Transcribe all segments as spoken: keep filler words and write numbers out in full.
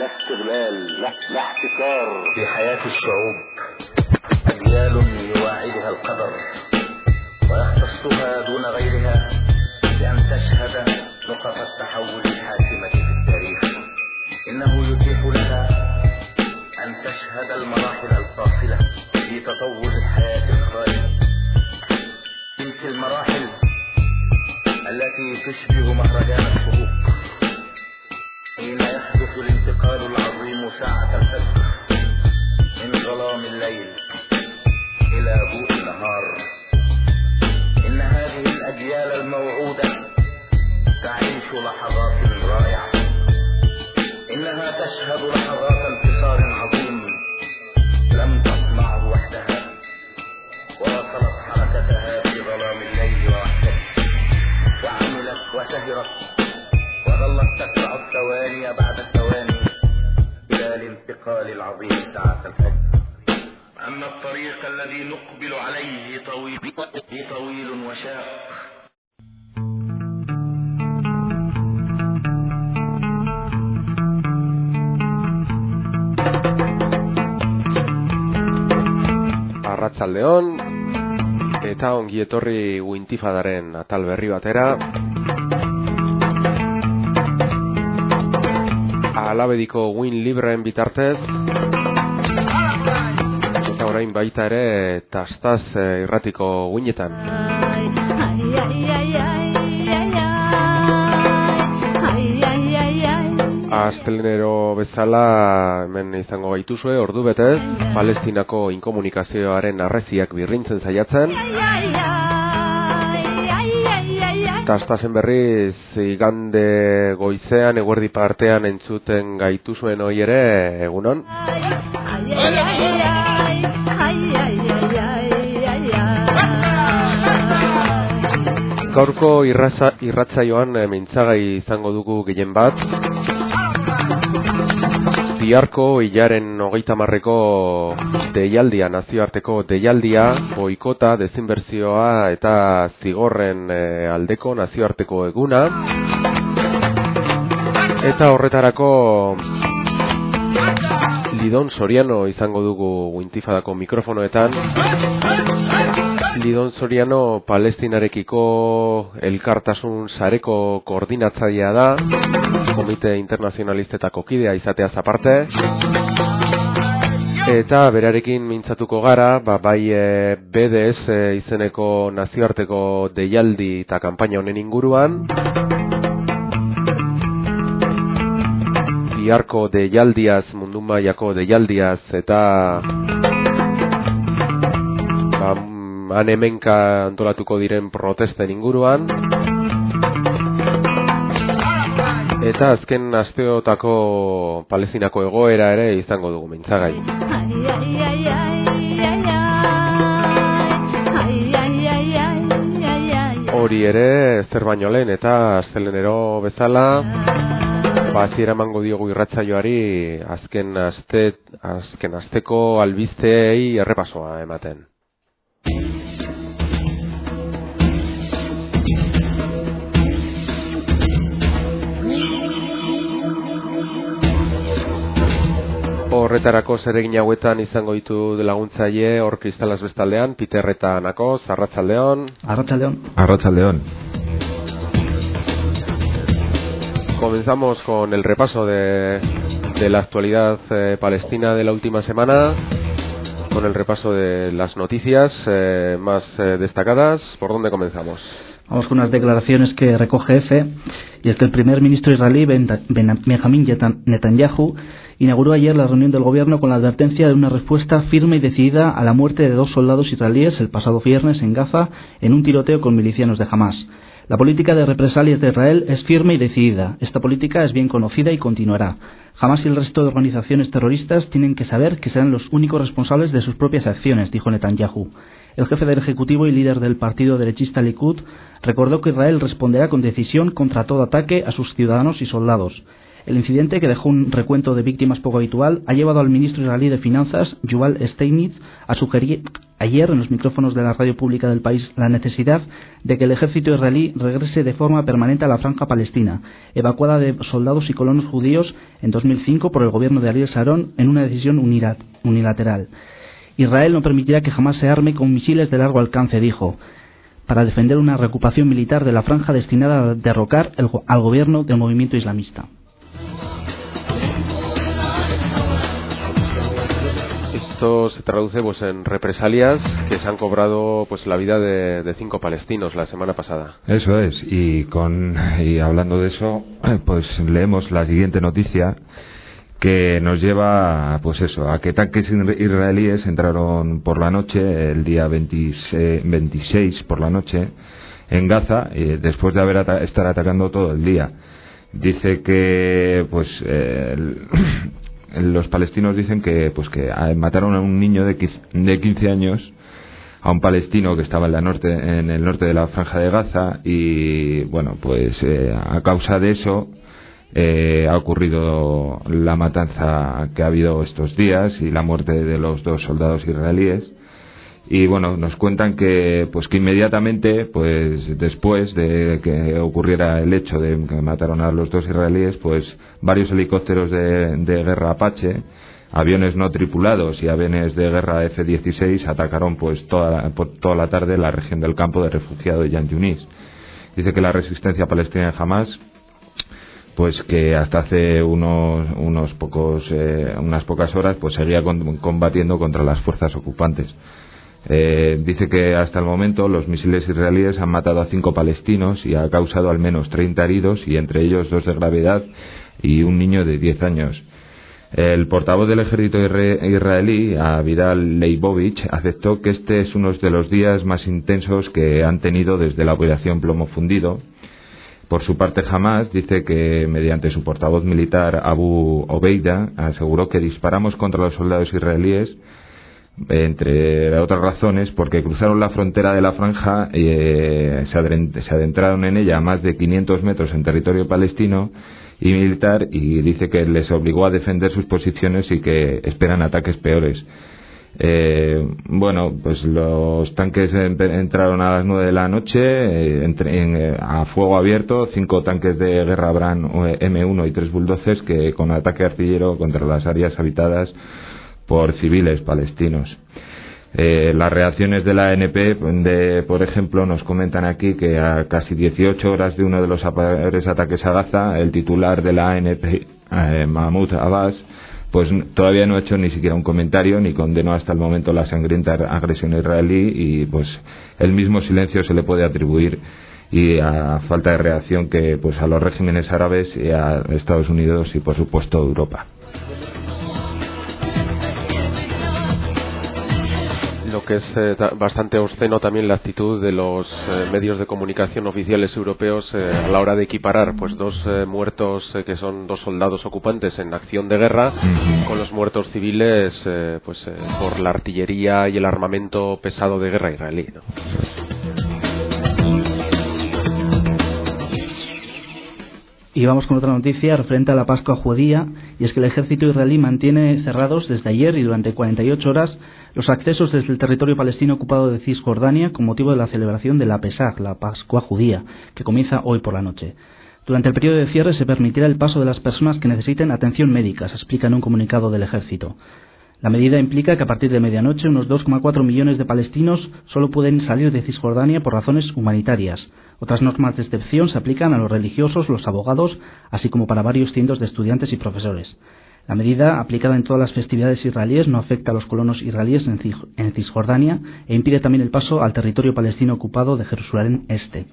لا استغلال، لا, لا احتكار. في حياة الشعوب أجيال يواعدها القدر ويختصها دون غيرها بأن تشهد نقط التحول الحاسمة في التاريخ. إنه يتيح لها أن تشهد المراحل الفاصلة في تطور الحياة الخالدة، تلك المراحل التي تشبه مهرجان الشروق حين يحدث الانتقال العظيم ساعة الفجر من ظلام الليل إلى ضوء النهار. إن هذه الأجيال الموعودة تعيش لحظات رائعة، إنها تشهد لحظات انتصار عظيم لم تصنعه وحدها، واصلت حركتها في ظلام الليل وحدها، وعملت وسهرت وظلت تتبع الثواني بعد الثواني إلى الانتقال العظيم ساعة الفجر. أما الطريق الذي نقبل عليه طويل طويل وشاق. Arratsaldeon eta ongi etorri Wintifadaren atal berri batera. Alabediko Win Libreen bitartez eta orain baita ere Tastaz irratiko Winetan. Astelenero bezala hemen izango gaituzue ordu betez Palestinako inkomunikazioaren arreziak birrintzen saiatzen. Tastazen berriz igande goizean eguerdi partean entzuten gaituzuen hoi ere egunon. Gaurko irratza, irratzaioan mintzagai izango dugu gehien bat. Biharko hilaren hogeita marreko deialdia, nazioarteko deialdia, boikota, desinbertsioa eta zigorren e, aldeko nazioarteko eguna. Eta horretarako Lidon Soriano izango dugu Wintifadako mikrofonoetan. Lidon Soriano Palestinarekiko elkartasun sareko koordinatzailea da, Komite Internazionalistetako kidea izateaz aparte. Eta berarekin mintzatuko gara, ba, bai e, B D S izeneko nazioarteko deialdi eta kanpaina honen inguruan. Biharko deialdiaz, mundu mailako deialdiaz eta ba, han hemenka antolatuko diren protesten inguruan. Eta azken asteotako Palestinako egoera ere izango dugu mintzagai. Hori ere zer baino lehen eta astelenero bezala hasiera emango diogu irratsaioari azken aste azken asteko albisteei errepasoa ematen. Horretarako zeregin hauetan izango ditu laguntzaile hor Kristalaz bestaldean, Peter eta Nakoz, arratsaldeon. Arratsaldeon. Arratsaldeon. Comenzamos con el repaso de, de la actualidad eh, palestina de la última semana, con el repaso de las noticias eh, más eh, destacadas. ¿Por dónde comenzamos? Vamos con unas declaraciones que recoge EFE, y es que el primer ministro israelí Benjamin Netanyahu inauguró ayer la reunión del gobierno con la advertencia de una respuesta firme y decidida a la muerte de dos soldados israelíes el pasado viernes en Gaza en un tiroteo con milicianos de Hamás. La política de represalias de Israel es firme y decidida. Esta política es bien conocida y continuará. Hamás y el resto de organizaciones terroristas tienen que saber que serán los únicos responsables de sus propias acciones, dijo Netanyahu. El jefe del Ejecutivo y líder del partido derechista Likud recordó que Israel responderá con decisión contra todo ataque a sus ciudadanos y soldados. El incidente, que dejó un recuento de víctimas poco habitual, ha llevado al ministro israelí de Finanzas, Yuval Steinitz, a sugerir, ayer en los micrófonos de la radio pública del país la necesidad de que el ejército israelí regrese de forma permanente a la franja palestina, evacuada de soldados y colonos judíos en dos mil cinco por el gobierno de Ariel Sharon en una decisión unilateral. Israel no permitirá que jamás se arme con misiles de largo alcance, dijo, para defender una reocupación militar de la franja destinada a derrocar el, al gobierno del movimiento islamista. Esto se traduce pues en represalias que se han cobrado pues la vida de, de cinco palestinos la semana pasada. Eso es, y con y hablando de eso, pues leemos la siguiente noticia que nos lleva pues eso, a que tanques israelíes entraron por la noche, el día veintiséis por la noche, en Gaza, eh, después de haber ata- estar atacando todo el día. Dice que pues eh, el, los palestinos dicen que pues que mataron a un niño de quince años, a un palestino que estaba en la norte en el norte de la franja de Gaza, y bueno, pues eh, a causa de eso Eh, ha ocurrido la matanza que ha habido estos días y la muerte de los dos soldados israelíes. Y bueno, nos cuentan que pues que inmediatamente, pues después de que ocurriera el hecho de que mataron a los dos israelíes, pues varios helicópteros de, de guerra Apache, aviones no tripulados y aviones de guerra F dieciséis atacaron pues toda, por toda la tarde la región del campo de refugiados de Yan Yunis. Dice que la resistencia palestina de Hamas, pues que hasta hace unos unos pocos eh, unas pocas horas pues seguía con, combatiendo contra las fuerzas ocupantes. Eh, dice que hasta el momento los misiles israelíes han matado a cinco palestinos y ha causado al menos treinta heridos, y entre ellos dos de gravedad y un niño de diez años. El portavoz del ejército israelí, Avidal Leibovich, aceptó que este es uno de los días más intensos que han tenido desde la operación Plomo Fundido. Por su parte, Hamas dice que, mediante su portavoz militar Abu Obeida, aseguró que disparamos contra los soldados israelíes, entre otras razones, porque cruzaron la frontera de la franja y eh, se adentraron en ella a más de quinientos metros en territorio palestino y militar, y dice que les obligó a defender sus posiciones y que esperan ataques peores. Eh, bueno, pues los tanques entraron a las nueve de la noche eh, entre, en, eh, a fuego abierto, cinco tanques de guerra Bran M uno y tres bulldozers que con ataque artillero contra las áreas habitadas por civiles palestinos. Eh, las reacciones de la A N P, de, por ejemplo, nos comentan aquí que a casi dieciocho horas de uno de los peores ataques a Gaza, el titular de la A N P, eh, Mahmoud Abbas, pues todavía no ha hecho ni siquiera un comentario ni condenó hasta el momento la sangrienta agresión israelí, y pues el mismo silencio se le puede atribuir y a falta de reacción que pues a los regímenes árabes y a Estados Unidos y por supuesto Europa. Lo que es eh, bastante obsceno también la actitud de los eh, medios de comunicación oficiales europeos eh, a la hora de equiparar pues dos eh, muertos eh, que son dos soldados ocupantes en acción de guerra uh-huh. con los muertos civiles eh, pues eh, por la artillería y el armamento pesado de guerra israelí, ¿no? Y vamos con otra noticia referente a la Pascua judía, y es que el ejército israelí mantiene cerrados desde ayer y durante cuarenta y ocho horas los accesos desde el territorio palestino ocupado de Cisjordania con motivo de la celebración de la Pesaj, la Pascua judía, que comienza hoy por la noche. Durante el periodo de cierre se permitirá el paso de las personas que necesiten atención médica, se explica en un comunicado del ejército. La medida implica que a partir de medianoche unos dos coma cuatro millones de palestinos solo pueden salir de Cisjordania por razones humanitarias. Otras normas de excepción se aplican a los religiosos, los abogados, así como para varios cientos de estudiantes y profesores. La medida, aplicada en todas las festividades israelíes, no afecta a los colonos israelíes en Cisjordania e impide también el paso al territorio palestino ocupado de Jerusalén Este.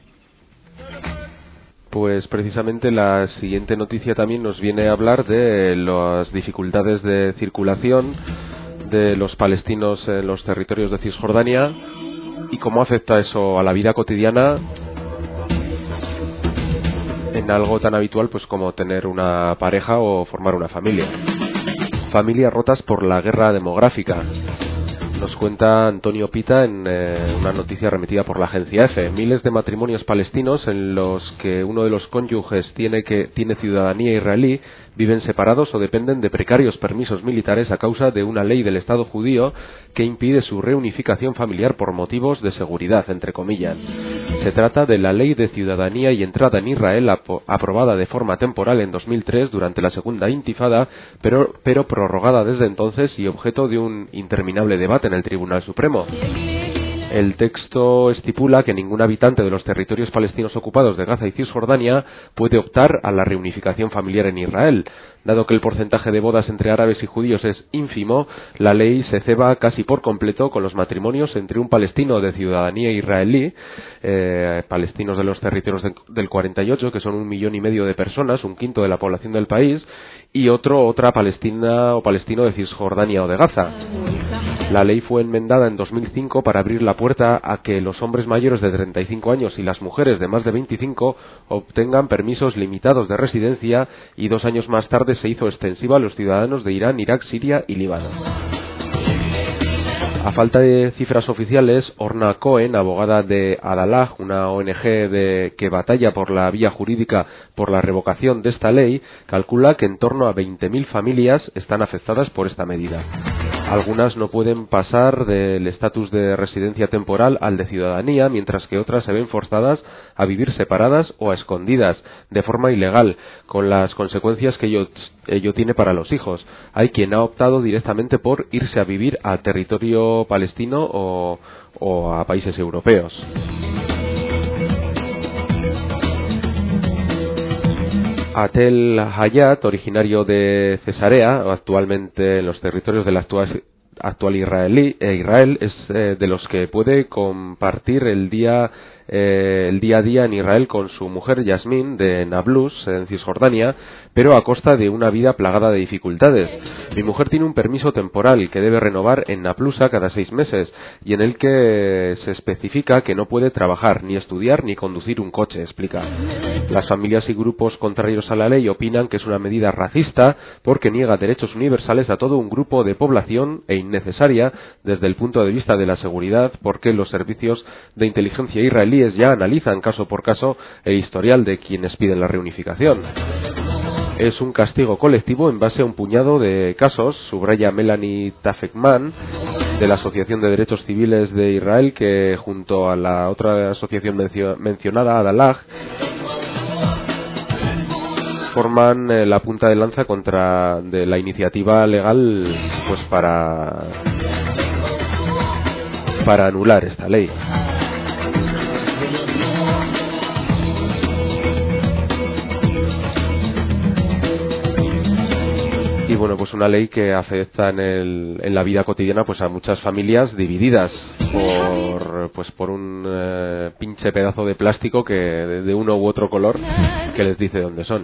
Pues precisamente la siguiente noticia también nos viene a hablar de las dificultades de circulación de los palestinos en los territorios de Cisjordania y cómo afecta eso a la vida cotidiana en algo tan habitual pues como tener una pareja o formar una familia. Familias rotas por la guerra demográfica. Nos cuenta Antonio Pita en eh, una noticia remitida por la agencia EFE. Miles de matrimonios palestinos en los que uno de los cónyuges tiene, que, tiene ciudadanía israelí viven separados o dependen de precarios permisos militares a causa de una ley del Estado judío que impide su reunificación familiar por motivos de seguridad, entre comillas. Se trata de la Ley de Ciudadanía y Entrada en Israel ap- aprobada de forma temporal en dos mil tres durante la Segunda Intifada, pero, pero prorrogada desde entonces y objeto de un interminable debate en el Tribunal Supremo. El texto estipula que ningún habitante de los territorios palestinos ocupados de Gaza y Cisjordania puede optar a la reunificación familiar en Israel. Dado que el porcentaje de bodas entre árabes y judíos es ínfimo, la ley se ceba casi por completo con los matrimonios entre un palestino de ciudadanía israelí, eh, palestinos de los territorios de, del cuarenta y ocho, que son un millón y medio de personas, un quinto de la población del país, y otro, otra palestina o palestino de Cisjordania o de Gaza. La ley fue enmendada en dos mil cinco para abrir la puerta a que los hombres mayores de treinta y cinco años y las mujeres de más de veinticinco obtengan permisos limitados de residencia, y dos años más tarde se hizo extensiva a los ciudadanos de Irán, Irak, Siria y Líbano. A falta de cifras oficiales, Orna Cohen, abogada de Adalah, una O N Ge de, que batalla por la vía jurídica por la revocación de esta ley, calcula que en torno a veinte mil familias están afectadas por esta medida. Algunas no pueden pasar del estatus de residencia temporal al de ciudadanía, mientras que otras se ven forzadas a vivir separadas o a escondidas, de forma ilegal, con las consecuencias que ello, ello tiene para los hijos. Hay quien ha optado directamente por irse a vivir a territorio palestino o, o a países europeos. Atel Hayat, originario de Cesarea, actualmente en los territorios del actual, actual israelí, eh, Israel, es eh, de los que puede compartir el día eh, el día a día en Israel con su mujer Yasmín de Nablus, en Cisjordania, pero a costa de una vida plagada de dificultades. Mi mujer tiene un permiso temporal que debe renovar en Naplusa cada seis meses y en el que se especifica que no puede trabajar, ni estudiar, ni conducir un coche, explica. Las familias y grupos contrarios a la ley opinan que es una medida racista porque niega derechos universales a todo un grupo de población e innecesaria desde el punto de vista de la seguridad, porque los servicios de inteligencia israelíes ya analizan caso por caso el historial de quienes piden la reunificación. Es un castigo colectivo en base a un puñado de casos, subraya Melanie Tafekman, de la Asociación de Derechos Civiles de Israel, que junto a la otra asociación mencio- mencionada, Adalah, forman eh, la punta de lanza contra de la iniciativa legal, pues para para anular esta ley. Y bueno, pues una ley que afecta en, el, en la vida cotidiana pues a muchas familias divididas por pues por un eh, pinche pedazo de plástico que de, de uno u otro color que les dice dónde son.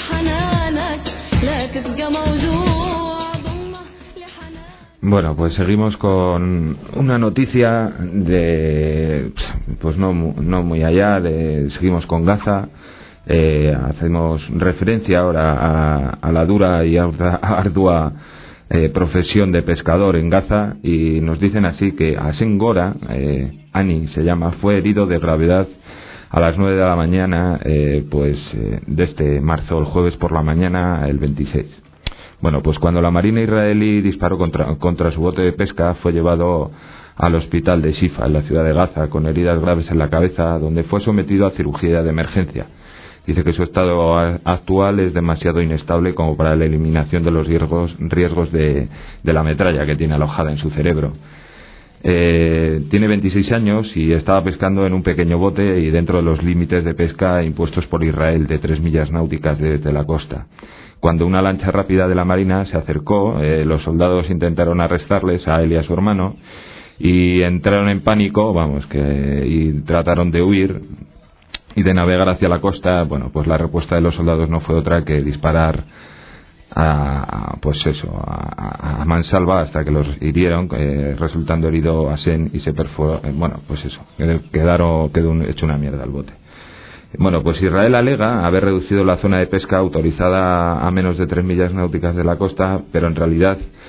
Bueno, pues seguimos con una noticia de pues no no muy allá, de, seguimos con Gaza. Eh, hacemos referencia ahora a, a la dura y ardua eh, profesión de pescador en Gaza, y nos dicen así que Asen Gora, eh, Ani se llama, fue herido de gravedad a las nueve de la mañana eh, pues eh, de este marzo, el jueves por la mañana, el veintiséis. Bueno, pues cuando la Marina israelí disparó contra, contra su bote de pesca, fue llevado al hospital de Shifa, en la ciudad de Gaza, con heridas graves en la cabeza, donde fue sometido a cirugía de emergencia. Dice que su estado actual es demasiado inestable como para la eliminación de los riesgos, riesgos de, de la metralla que tiene alojada en su cerebro. Eh, tiene veintiséis años y estaba pescando en un pequeño bote y dentro de los límites de pesca impuestos por Israel de tres millas náuticas desde la costa. Cuando una lancha rápida de la Marina se acercó, eh, los soldados intentaron arrestarles a él y a su hermano y entraron en pánico, vamos, que y trataron de huir y de navegar hacia la costa. Bueno, pues la respuesta de los soldados no fue otra que disparar a, pues eso, a, a mansalva hasta que los hirieron, eh, resultando herido Asen y se perforó, eh, bueno, pues eso, quedaron, quedó hecho una mierda el bote. Bueno, pues Israel alega haber reducido la zona de pesca autorizada a menos de tres millas náuticas de la costa, pero en realidad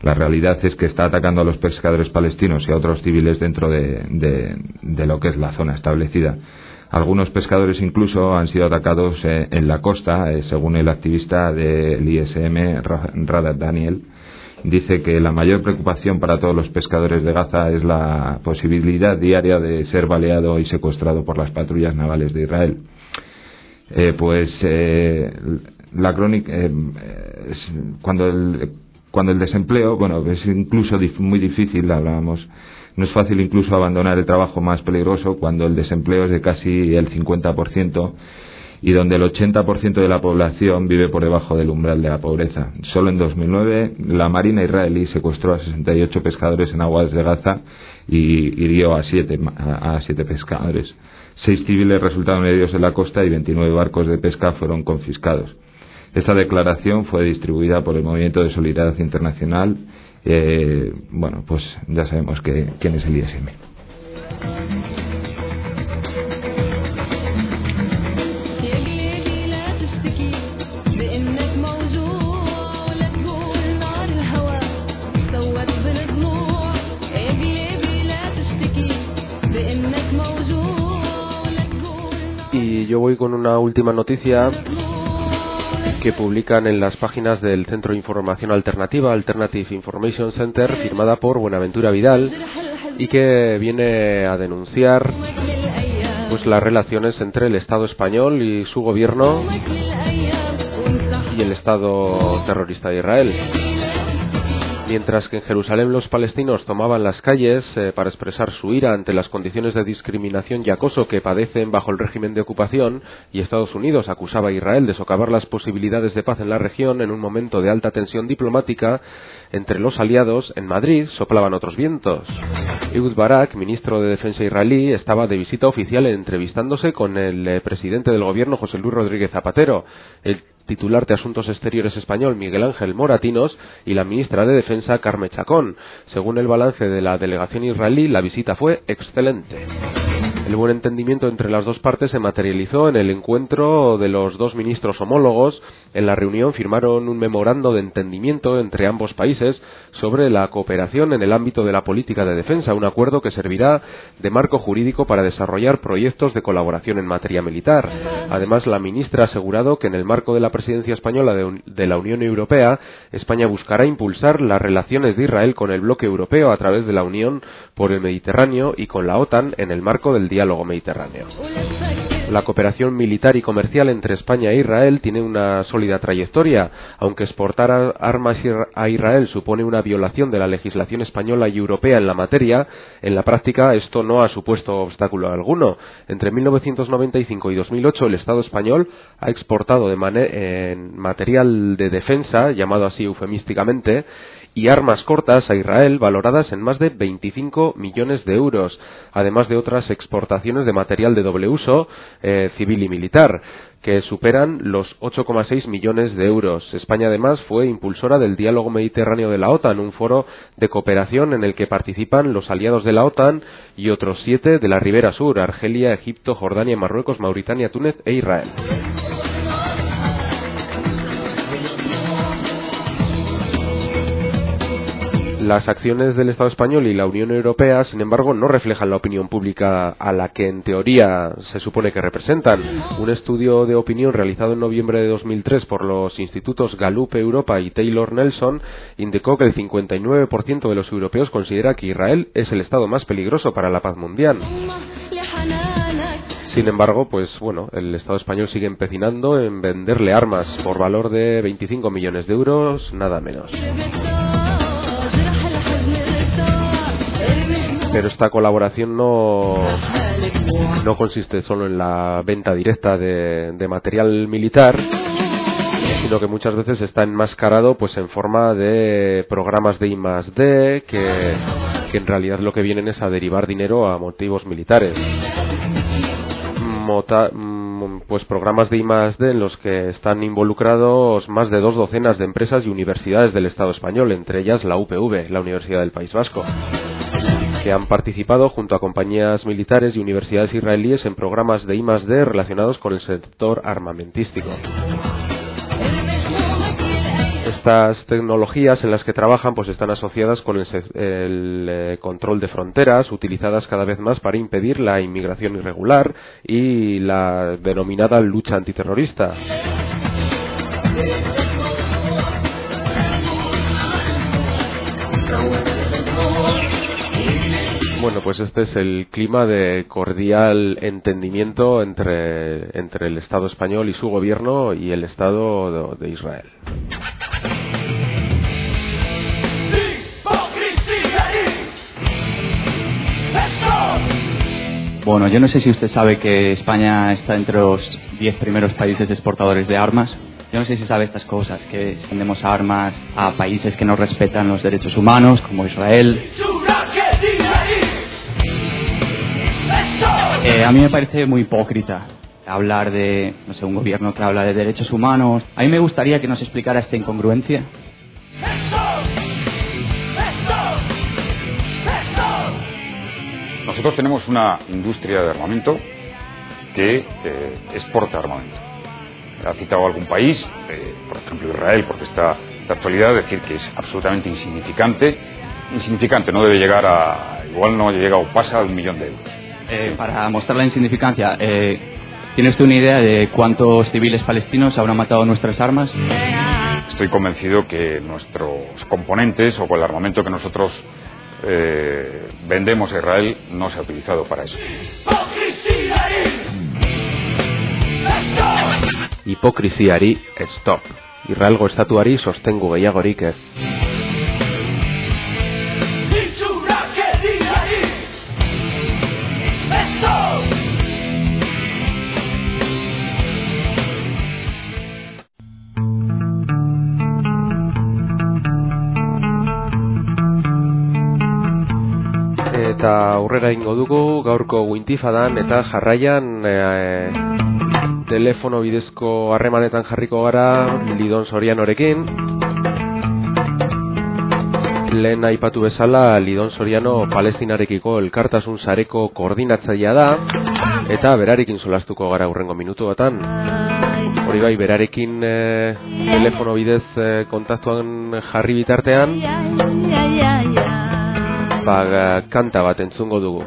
La realidad es que está atacando a los pescadores palestinos y a otros civiles dentro de, de, de lo que es la zona establecida. Algunos pescadores incluso han sido atacados eh, en la costa, eh, según el activista del I S M, Radha Daniel. Dice que la mayor preocupación para todos los pescadores de Gaza es la posibilidad diaria de ser baleado y secuestrado por las patrullas navales de Israel. Eh, pues eh, la crónica, eh, es, cuando el cuando el desempleo, bueno, es incluso dif, muy difícil, hablábamos, no es fácil incluso abandonar el trabajo más peligroso cuando el desempleo es de casi el cincuenta por ciento y donde el ochenta por ciento de la población vive por debajo del umbral de la pobreza. Solo en dos mil nueve la Marina israelí secuestró a sesenta y ocho pescadores en aguas de Gaza y hirió a siete, a, a siete pescadores. Seis civiles resultaron heridos en la costa y veintinueve barcos de pesca fueron confiscados. Esta declaración fue distribuida por el Movimiento de Solidaridad Internacional. Eh, bueno, pues ya sabemos que, quién es el I S M. Y yo voy con una última noticia que publican en las páginas del Centro de Información Alternativa, Alternative Information Center, firmada por Buenaventura Vidal, y que viene a denunciar pues las relaciones entre el Estado español y su gobierno y el Estado terrorista de Israel. Mientras que en Jerusalén los palestinos tomaban las calles eh, para expresar su ira ante las condiciones de discriminación y acoso que padecen bajo el régimen de ocupación, y Estados Unidos acusaba a Israel de socavar las posibilidades de paz en la región en un momento de alta tensión diplomática entre los aliados, en Madrid soplaban otros vientos. Ehud Barak, ministro de Defensa israelí, estaba de visita oficial entrevistándose con el eh, presidente del gobierno, José Luis Rodríguez Zapatero, el titular de Asuntos Exteriores español, Miguel Ángel Moratinos, y la ministra de Defensa, Carme Chacón. Según el balance de la delegación israelí, la visita fue excelente. El buen entendimiento entre las dos partes se materializó en el encuentro de los dos ministros homólogos. En la reunión firmaron un memorando de entendimiento entre ambos países sobre la cooperación en el ámbito de la política de defensa, un acuerdo que servirá de marco jurídico para desarrollar proyectos de colaboración en materia militar. Además, la ministra ha asegurado que en el marco de la presidencia española de, de la Unión Europea, España buscará impulsar las relaciones de Israel con el bloque europeo a través de la Unión por el Mediterráneo y con la OTAN en el marco del diálogo mediterráneo. La cooperación militar y comercial entre España e Israel tiene una sólida trayectoria. Aunque exportar armas a Israel supone una violación de la legislación española y europea en la materia, en la práctica esto no ha supuesto obstáculo alguno. Entre mil novecientos noventa y cinco y dos mil ocho el Estado español ha exportado de en material de defensa, llamado así eufemísticamente, y armas cortas a Israel valoradas en más de veinticinco millones de euros, además de otras exportaciones de material de doble uso, eh, civil y militar, que superan los ocho coma seis millones de euros. España además fue impulsora del diálogo mediterráneo de la OTAN, un foro de cooperación en el que participan los aliados de la OTAN y otros siete de la Ribera Sur: Argelia, Egipto, Jordania, Marruecos, Mauritania, Túnez e Israel. Las acciones del Estado español y la Unión Europea, sin embargo, no reflejan la opinión pública a la que en teoría se supone que representan. Un estudio de opinión realizado en noviembre de dos mil tres por los institutos Gallup Europa y Taylor Nelson indicó que el cincuenta y nueve por ciento de los europeos considera que Israel es el Estado más peligroso para la paz mundial. Sin embargo, pues bueno, el Estado español sigue empecinando en venderle armas por valor de veinticinco millones de euros, nada menos. Pero esta colaboración no, no consiste solo en la venta directa de, de material militar, sino que muchas veces está enmascarado pues en forma de programas de I más D que, que en realidad lo que vienen es a derivar dinero a motivos militares. Mota, pues programas de I más D en los que están involucrados más de dos docenas de empresas y universidades del Estado español, entre ellas la U P V, la Universidad del País Vasco, que han participado junto a compañías militares y universidades israelíes en programas de I más D relacionados con el sector armamentístico. Estas tecnologías en las que trabajan pues están asociadas con el, el eh, control de fronteras, utilizadas cada vez más para impedir la inmigración irregular y la denominada lucha antiterrorista. Bueno, pues este es el clima de cordial entendimiento entre, entre el Estado español y su gobierno y el Estado de, de Israel. Bueno, yo no sé si usted sabe que España está entre los diez primeros países exportadores de armas. Yo no sé si sabe estas cosas, que vendemos armas a países que no respetan los derechos humanos, como Israel. Eh, a mí me parece muy hipócrita hablar de, no sé, un gobierno que habla de derechos humanos. A mí me gustaría que nos explicara esta incongruencia. Nosotros tenemos una industria de armamento que eh, exporta armamento. Ha citado algún país, eh, por ejemplo Israel, porque está de actualidad, decir que es absolutamente insignificante. Insignificante, no debe llegar a, igual no llega o pasa a un millón de euros. Eh, Sí. Para mostrar la insignificancia, eh, ¿tiene usted una idea de cuántos civiles palestinos habrán matado nuestras armas? Estoy convencido que nuestros componentes o con el armamento que nosotros eh, vendemos a Israel no se ha utilizado para eso. Hipokrisiari stop. Israelgo estatuari sostengu gehiagorik ez. Eta aurrera ingo dugu gaurko Wintifadan eta jarraian e, telefono bidezko harremanetan jarriko gara Lidon Sorianorekin. Lehen aipatu bezala Lidon Soriano Palestinarekiko elkartasun sareko koordinatzailea da eta berarekin solastuko gara hurrengo minutuetan. Hori bai, berarekin e, telefono bidez e, kontaktuan jarri bitartean ba, kanta bat entzungo dugu.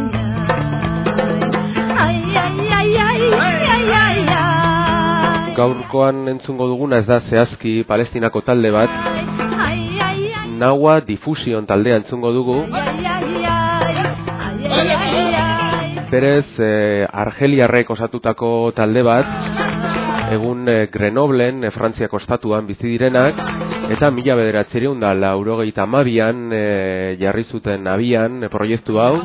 Gaurkoan entzungo duguna ez da zehazki Palestinako talde bat, Nawa Diffusion taldea entzungo dugu. Berez eh, Argeliarrek osatutako talde bat, egun eh, Grenoblen, eh, Frantziako estatuan bizi direnak, eta mila bederatziehun eta laurogeita hamabian e, jarri zuten abian e, proiektu hau.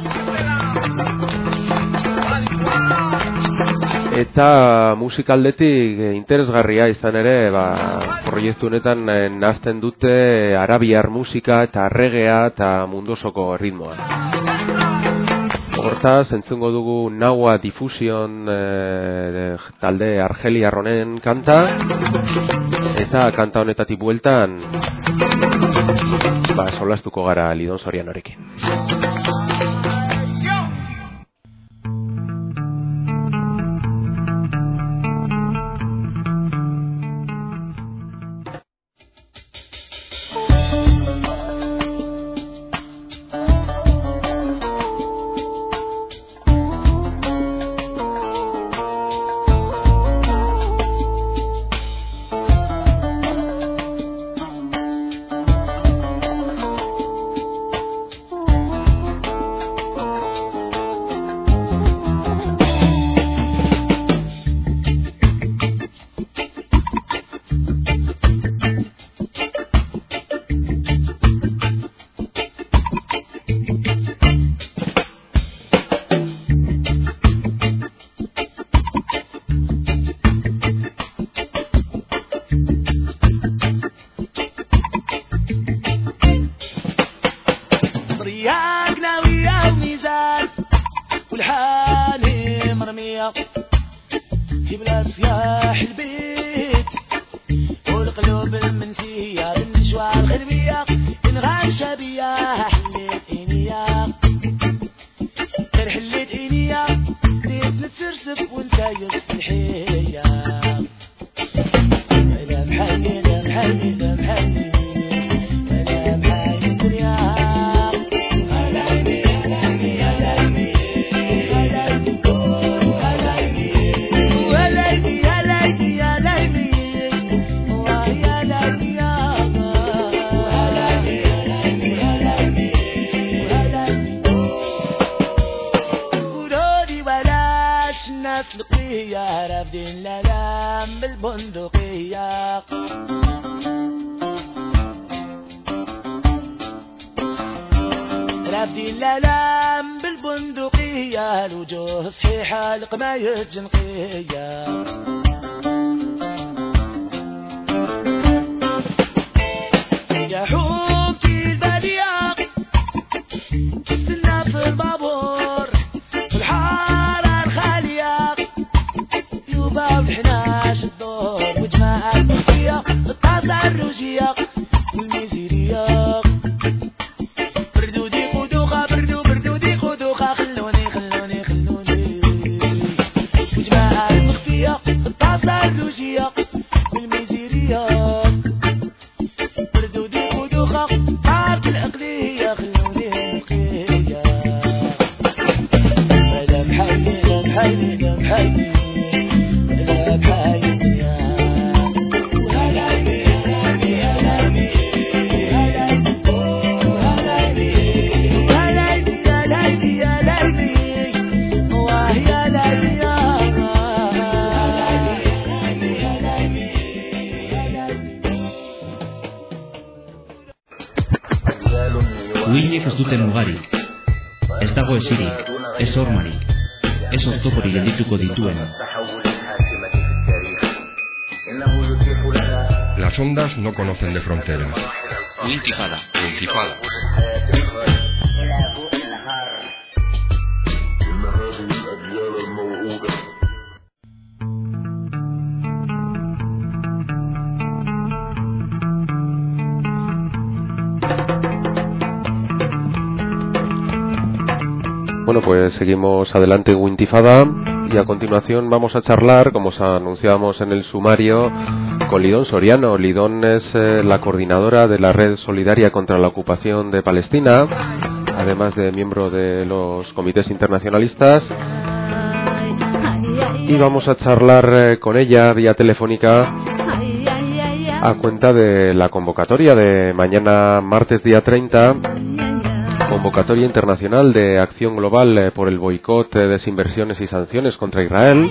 Eta musikaldetik e, interesgarria izan ere, ba, proiektu honetan e, nazten dute arabiar musika eta reggaea eta mundu osoko ritmoa. Hortaz, entzungo dugu Nawa Diffusion e, talde Argeliar honen kanta, eta kanta honetatik bueltan ba, solastuko gara Lidon Sorianorekin. Hey, الألام بالبندقية رابدي الألام بالبندقية الوجوه صحيحة القماية جنقية يا حومتي البلياق كسلنا في البابور في الحارة الخالية يوبا وحناش الدور وجماعة المسية الطاسة الروجية والميزيرية بردودي خدوخة بردو بردودي خدوخة خلوني خلوني خلوني وجماعة المخفية الطاسة الروجية والميزيرية بردودي خدوخة طارت العقلية خلوني نقية هذا بحيني هذا بحيني هذا بحيني هذا بحيني Uinek ez duten mugarik, ez dago esirik, ez hormarik, ez oztoporik geldituko dituen. Las ondas no conocen de fronteras. Uintifada. Uintifada. Bueno, pues seguimos adelante en Wintifada y a continuación vamos a charlar, como os anunciábamos en el sumario, con Lidón Soriano. Lidón es eh, la coordinadora de la Red Solidaria contra la Ocupación de Palestina, además de miembro de los comités internacionalistas. Y vamos a charlar eh, con ella vía telefónica a cuenta de la convocatoria de mañana martes día treinta, convocatoria internacional de acción global eh, por el boicot, eh, desinversiones y sanciones contra Israel,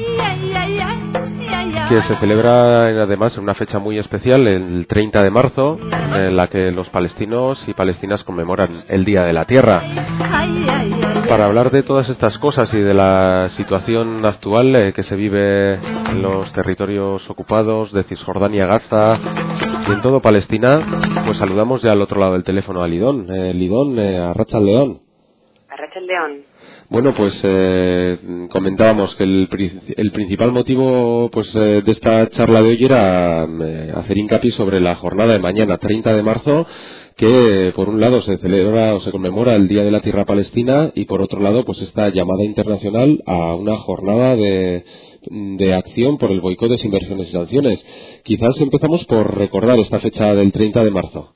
que se celebra eh, además en una fecha muy especial, el treinta de marzo, en la que los palestinos y palestinas conmemoran el Día de la Tierra. Para hablar de todas estas cosas y de la situación actual eh, que se vive en los territorios ocupados de Cisjordania, Gaza y en todo Palestina, pues saludamos ya al otro lado del teléfono a Lidón. Eh, Lidón, eh, Arracha León. Arracha León. Bueno, pues eh, comentábamos que el, el principal motivo pues eh, de esta charla de hoy era eh, hacer hincapié sobre la jornada de mañana, treinta de marzo, que por un lado se celebra o se conmemora el Día de la Tierra Palestina y por otro lado pues esta llamada internacional a una jornada de, de acción por el boicot, desinversiones y sanciones. Quizás empezamos por recordar esta fecha del treinta de marzo.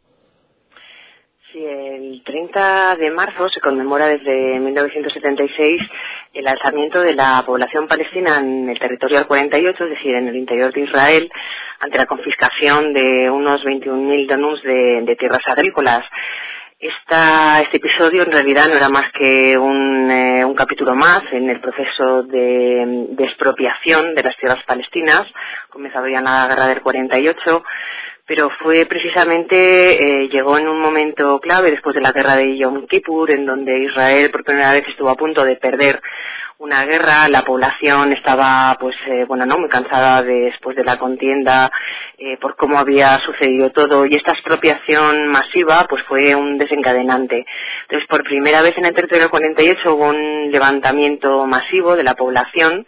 Sí, el treinta de marzo se conmemora desde mil novecientos setenta y seis el alzamiento de la población palestina en el territorio cuarenta y ocho, es decir, en el interior de Israel, ante la confiscación de unos veintiún mil dunums de, de tierras agrícolas. Esta, este episodio en realidad no era más que un, eh, un capítulo más en el proceso de, de expropiación de las tierras palestinas, comenzado ya en la guerra del cuarenta y ocho, pero fue precisamente, eh, llegó en un momento clave después de la guerra de Yom Kippur, en donde Israel por primera vez estuvo a punto de perder una guerra. La población estaba, pues, eh, bueno, no muy cansada de, después de la contienda, eh, por cómo había sucedido todo, y esta expropiación masiva, pues, fue un desencadenante. Entonces, por primera vez en el territorio cuarenta y ocho hubo un levantamiento masivo de la población.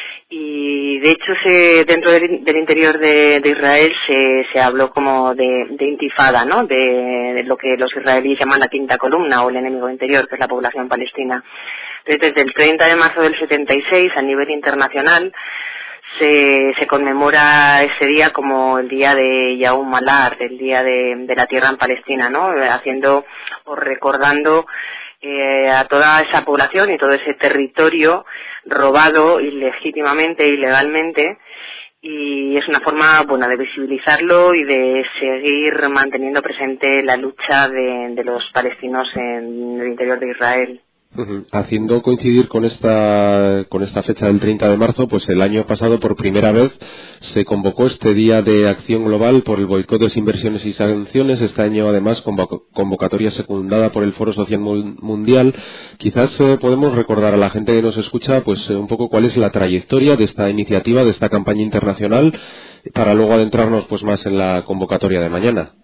Y de hecho se, dentro del, del interior de, de Israel se, se habló como de, de intifada, ¿no? De, de lo que los israelíes llaman la quinta columna o el enemigo interior, que es la población palestina. Entonces, desde el treinta de marzo del setenta y seis a nivel internacional se, se conmemora ese día como el día de Yaum Malad, el día de, de la tierra en Palestina, ¿no? Haciendo o recordando Eh, a toda esa población y todo ese territorio robado ilegítimamente, ilegalmente, y es una forma, bueno, de visibilizarlo y de seguir manteniendo presente la lucha de, de los palestinos en el interior de Israel. Uh-huh. Haciendo coincidir con esta con esta fecha del treinta de marzo, pues el año pasado por primera vez se convocó este Día de Acción Global por el boicot, desinversiones y sanciones. Este año además convoc- convocatoria secundada por el Foro Social Mundial. Quizás eh, podemos recordar a la gente que nos escucha pues eh, un poco cuál es la trayectoria de esta iniciativa, de esta campaña internacional, para luego adentrarnos pues más en la convocatoria de mañana.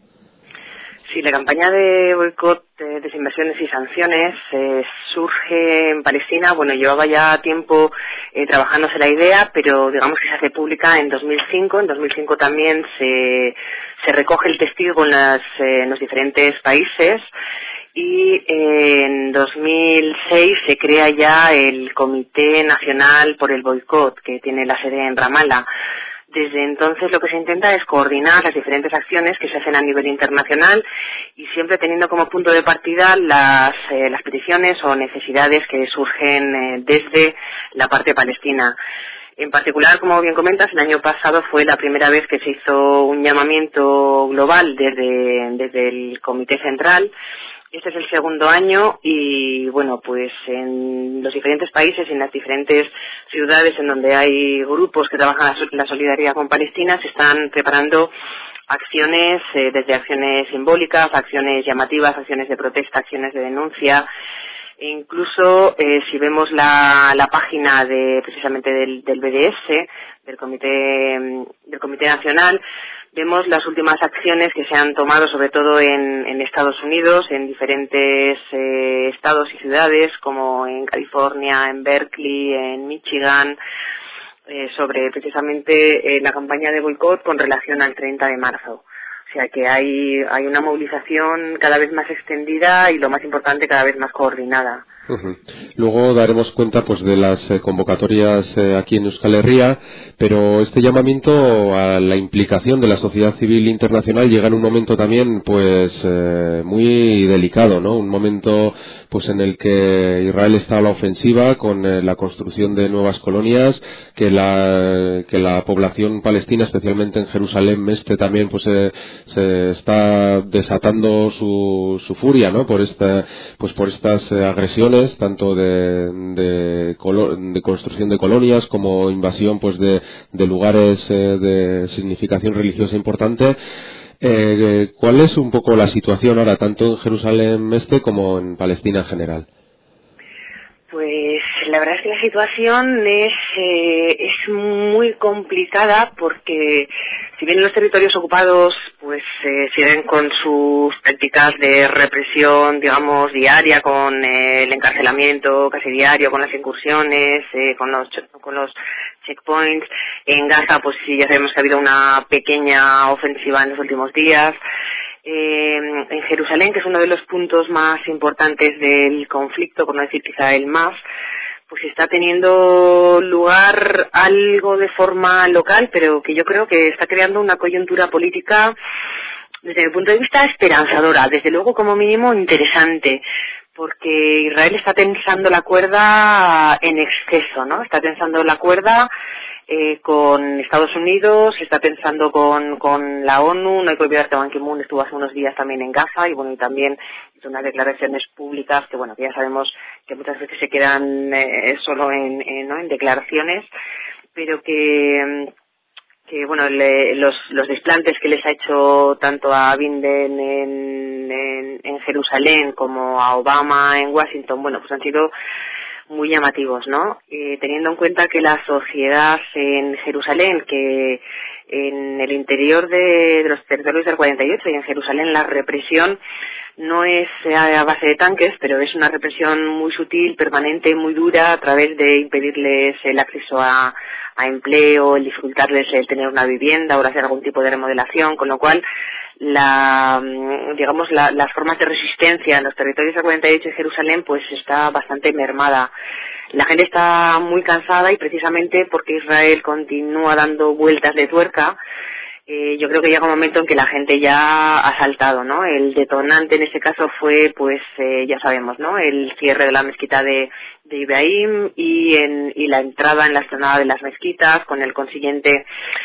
Sí, la campaña de boicot, eh, desinversiones y sanciones eh, surge en Palestina. Bueno, llevaba ya tiempo eh, trabajándose la idea, pero digamos que se hace pública en dos mil cinco. En dos mil cinco también se, se recoge el testigo en, las, eh, en los diferentes países. Y eh, en dos mil seis se crea ya el Comité Nacional por el Boicot, que tiene la sede en Ramallah. Desde entonces lo que se intenta es coordinar las diferentes acciones que se hacen a nivel internacional y siempre teniendo como punto de partida las, eh, las peticiones o necesidades que surgen eh, desde la parte palestina. En particular, como bien comentas, el año pasado fue la primera vez que se hizo un llamamiento global desde, desde el Comité Central. Este es el segundo año y, bueno, pues en los diferentes países y en las diferentes ciudades en donde hay grupos que trabajan la solidaridad con Palestina se están preparando acciones, eh, desde acciones simbólicas, acciones llamativas, acciones de protesta, acciones de denuncia. E incluso eh, si vemos la, la página de precisamente del, del B D S, del Comité, del Comité Nacional, vemos las últimas acciones que se han tomado, sobre todo en, en Estados Unidos, en diferentes eh, estados y ciudades, como en California, en Berkeley, en Michigan, eh, sobre precisamente eh, la campaña de boicot con relación al treinta de marzo. O sea que hay, hay una movilización cada vez más extendida y, lo más importante, cada vez más coordinada. Uh-huh. Luego daremos cuenta pues de las eh, convocatorias eh, aquí en Euskal Herria, pero este llamamiento a la implicación de la sociedad civil internacional llega en un momento también pues eh, muy delicado, ¿no? Un momento pues en el que Israel está a la ofensiva con eh, la construcción de nuevas colonias, que la que la población palestina, especialmente en Jerusalén Este, también pues eh, se está desatando su, su furia, ¿no? Por esta pues por estas eh, agresiones tanto de, de, de construcción de colonias como invasión pues de, de lugares eh, de significación religiosa importante. Eh, ¿Cuál es un poco la situación ahora tanto en Jerusalén Este como en Palestina en general? Pues la verdad es que la situación es eh, es muy complicada porque si bien los territorios ocupados pues eh, siguen con sus prácticas de represión, digamos, diaria, con eh, el encarcelamiento casi diario, con las incursiones, eh, con los con los checkpoints. En Gaza pues sí, ya sabemos que ha habido una pequeña ofensiva en los últimos días. Eh, en Jerusalén, que es uno de los puntos más importantes del conflicto, por no decir quizá el más, pues está teniendo lugar algo de forma local, pero que yo creo que está creando una coyuntura política, desde mi punto de vista, esperanzadora, desde luego como mínimo interesante, porque Israel está tensando la cuerda en exceso, ¿no? Está tensando la cuerda eh, con Estados Unidos, está tensando con, con la ONU. No hay que olvidar que Ban Ki-moon estuvo hace unos días también en Gaza y, bueno, y también hizo unas declaraciones públicas que, bueno, que ya sabemos que muchas veces se quedan eh, solo en, en, ¿no? en declaraciones, pero que... que bueno, le, los, los desplantes que les ha hecho tanto a Biden en, en, en Jerusalén como a Obama en Washington, bueno, pues han sido muy llamativos, ¿no? Eh, teniendo en cuenta que la sociedad en Jerusalén, que en el interior de, de los territorios del cuarenta y ocho y en Jerusalén la represión no es a base de tanques, pero es una represión muy sutil, permanente, muy dura, a través de impedirles el acceso a, a empleo, el dificultarles el tener una vivienda o hacer algún tipo de remodelación, con lo cual la digamos la, las formas de resistencia en los territorios del cuarenta y ocho y Jerusalén pues está bastante mermada. La gente está muy cansada y precisamente porque Israel continúa dando vueltas de tuerca, Eh, yo creo que llega un momento en que la gente ya ha saltado, ¿no? El detonante en ese caso fue, pues, eh, ya sabemos, ¿no? El cierre de la mezquita de, de Ibrahim y, en, y la entrada en la explanada de las mezquitas con el consiguiente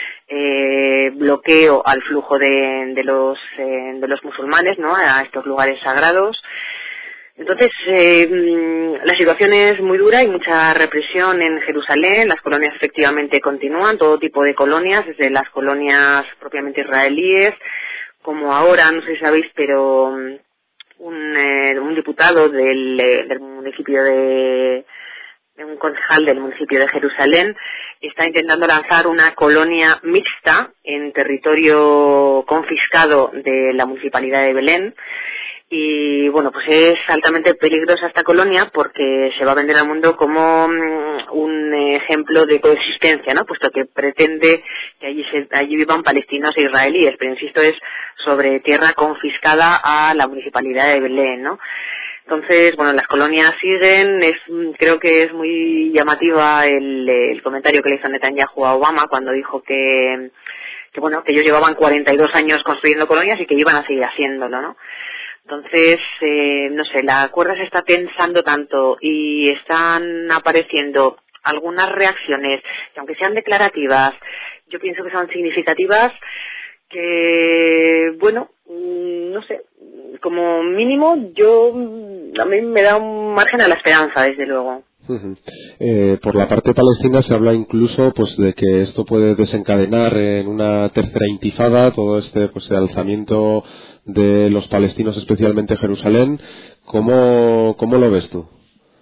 eh, bloqueo al flujo de, de los eh, de los musulmanes, ¿no? A estos lugares sagrados. Entonces, eh, la situación es muy dura, hay mucha represión en Jerusalén, las colonias efectivamente continúan, todo tipo de colonias, desde las colonias propiamente israelíes, como ahora, no sé si sabéis, pero un, eh, un diputado del, eh, del municipio de, un concejal del municipio de Jerusalén, está intentando lanzar una colonia mixta en territorio confiscado de la municipalidad de Belén. Y bueno, pues es altamente peligrosa esta colonia porque se va a vender al mundo como um, un ejemplo de coexistencia, ¿no? Puesto que pretende que allí, se, allí vivan palestinos e israelíes, pero insisto, es sobre tierra confiscada a la municipalidad de Belén, ¿no? Entonces, bueno, las colonias siguen, es, creo que es muy llamativa el, el comentario que le hizo Netanyahu a Obama cuando dijo que, que bueno, que ellos llevaban cuarenta y dos años construyendo colonias y que iban a seguir haciéndolo, ¿no? Entonces, eh, no sé, la cuerda se está tensando tanto y están apareciendo algunas reacciones, que aunque sean declarativas, yo pienso que son significativas, que, bueno, no sé, como mínimo yo, a mí me da un margen a la esperanza, desde luego. Uh-huh. Eh, por la parte palestina se habla incluso pues de que esto puede desencadenar en una tercera intifada, todo este pues el alzamiento de los palestinos, especialmente Jerusalén. ¿Cómo, cómo lo ves tú?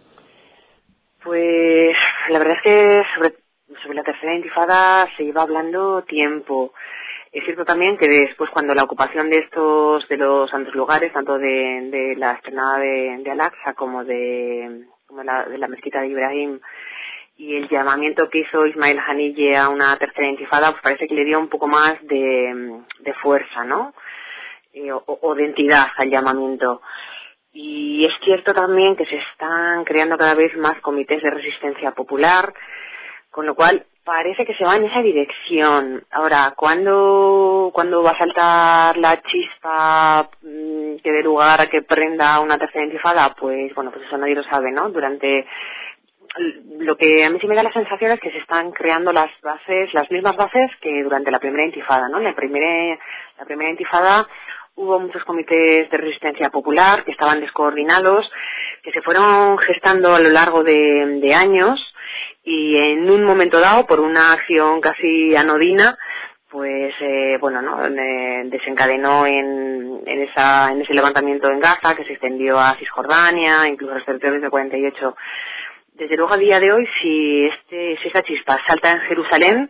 Pues la verdad es que sobre, sobre la tercera intifada se lleva hablando tiempo. Es cierto también que después, cuando la ocupación de estos, de los santos lugares, tanto de, de la explanada de, de Al-Aqsa como de, como la, de la mezquita de Ibrahim, y el llamamiento que hizo Ismail Haniyeh a una tercera intifada, pues parece que le dio un poco más de, de fuerza, ¿no? Eh, o, o de entidad al llamamiento. Y es cierto también que se están creando cada vez más comités de resistencia popular, con lo cual parece que se va en esa dirección. Ahora, ¿cuándo, ¿cuándo va a saltar la chispa mmm, que dé lugar a que prenda una tercera intifada? Pues bueno, pues eso nadie lo sabe, ¿no? Durante lo que a mí sí me da la sensación es que se están creando las bases, las mismas bases que durante la primera intifada, ¿no? En la primera, la primera intifada hubo muchos comités de resistencia popular que estaban descoordinados, que se fueron gestando a lo largo de, de años, y en un momento dado, por una acción casi anodina, pues eh, bueno, no eh, desencadenó en, en esa en ese levantamiento en Gaza, que se extendió a Cisjordania, incluso a los territorios de cuarenta y ocho. Desde luego, a día de hoy, si este si esta chispa salta en Jerusalén,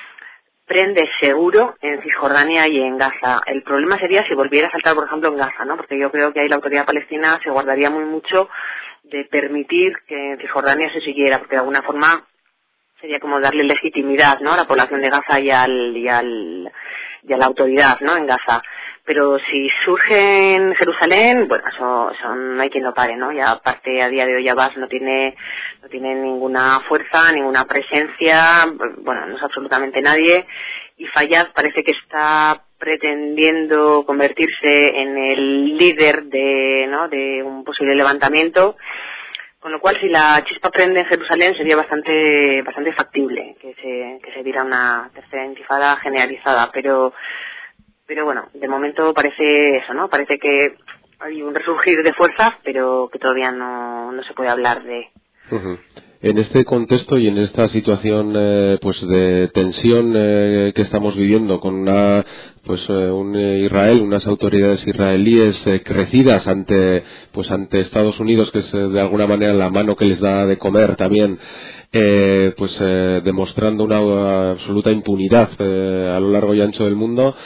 prende seguro en Cisjordania y en Gaza. El problema sería si volviera a saltar, por ejemplo, en Gaza, ¿no? Porque yo creo que ahí la autoridad palestina se guardaría muy mucho de permitir que en Cisjordania se siguiera, porque de alguna forma sería como darle legitimidad, ¿no?, a la población de Gaza y al y al y a la autoridad, ¿no?, en Gaza. Pero si surge en Jerusalén, bueno, eso, eso no hay quien lo pare, ¿no? Ya aparte, a día de hoy Abbas no tiene no tiene ninguna fuerza, ninguna presencia, bueno, no es absolutamente nadie, y Fayyad parece que está pretendiendo convertirse en el líder de, ¿no?, de un posible levantamiento. Con lo cual, si la chispa prende en Jerusalén, sería bastante bastante factible que se que se diera una tercera intifada generalizada. Pero pero bueno, de momento parece eso, ¿no? Parece que hay un resurgir de fuerzas, pero que todavía no, no se puede hablar de... Uh-huh. En este contexto y en esta situación eh, pues de tensión eh, que estamos viviendo con una pues eh, un Israel, unas autoridades israelíes eh, crecidas ante pues ante Estados Unidos, que es eh, de alguna manera la mano que les da de comer también, eh, pues eh, demostrando una uh, absoluta impunidad eh, a lo largo y ancho del mundo.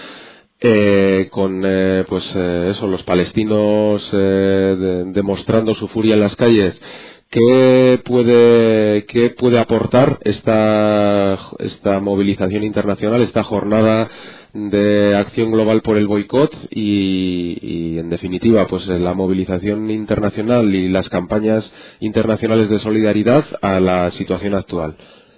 Eh, con eh, pues eh, eso, los palestinos eh, de, demostrando su furia en las calles. ¿Qué puede, qué puede aportar esta, esta movilización internacional, esta jornada de acción global por el boicot y, y, en definitiva, pues la movilización internacional y las campañas internacionales de solidaridad a la situación actual?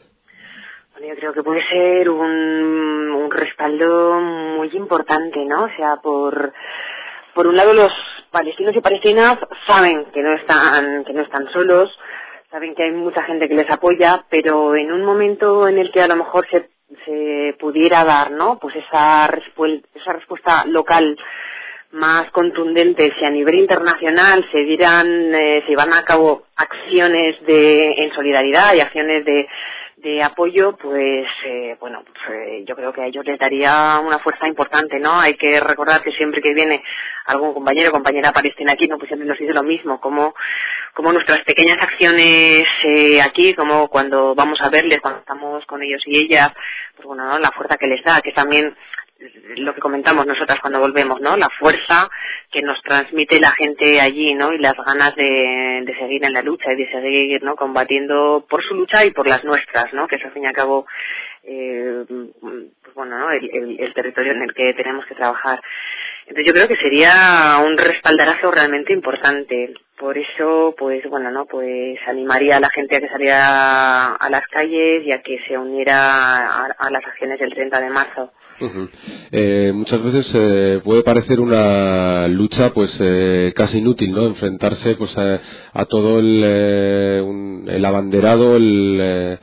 Bueno, yo creo que puede ser un, un respaldo muy importante, ¿no? O sea, por, por un lado, los palestinos y palestinas saben que no están que no están solos, saben que hay mucha gente que les apoya, pero en un momento en el que a lo mejor se, se pudiera dar, ¿no?, pues esa respuesta, esa respuesta local más contundentes y a nivel internacional se dieran, eh, se llevan a cabo acciones de en solidaridad y acciones de de apoyo, pues eh, bueno, pues, eh, yo creo que a ellos les daría una fuerza importante, ¿no? Hay que recordar que siempre que viene algún compañero o compañera palestina aquí, no, pues siempre nos dice lo mismo, como como nuestras pequeñas acciones eh, aquí, como cuando vamos a verles, cuando estamos con ellos y ellas, pues bueno, ¿no? La fuerza que les da, que también lo que comentamos nosotras cuando volvemos, ¿no? La fuerza que nos transmite la gente allí, ¿no? Y las ganas de, de seguir en la lucha y de seguir, ¿no? Combatiendo por su lucha y por las nuestras, ¿no? Que es al fin y al cabo, eh, pues bueno, ¿no? El, el, el territorio en el que tenemos que trabajar. Entonces yo creo que sería un respaldarazo realmente importante. Por eso, pues bueno, ¿no? Pues animaría a la gente a que saliera a las calles y a que se uniera a, a las acciones del treinta de marzo. Uh-huh. Eh, muchas veces eh, puede parecer una lucha pues eh, casi inútil, ¿no? Enfrentarse pues a, a todo el, eh, un, el abanderado el, eh,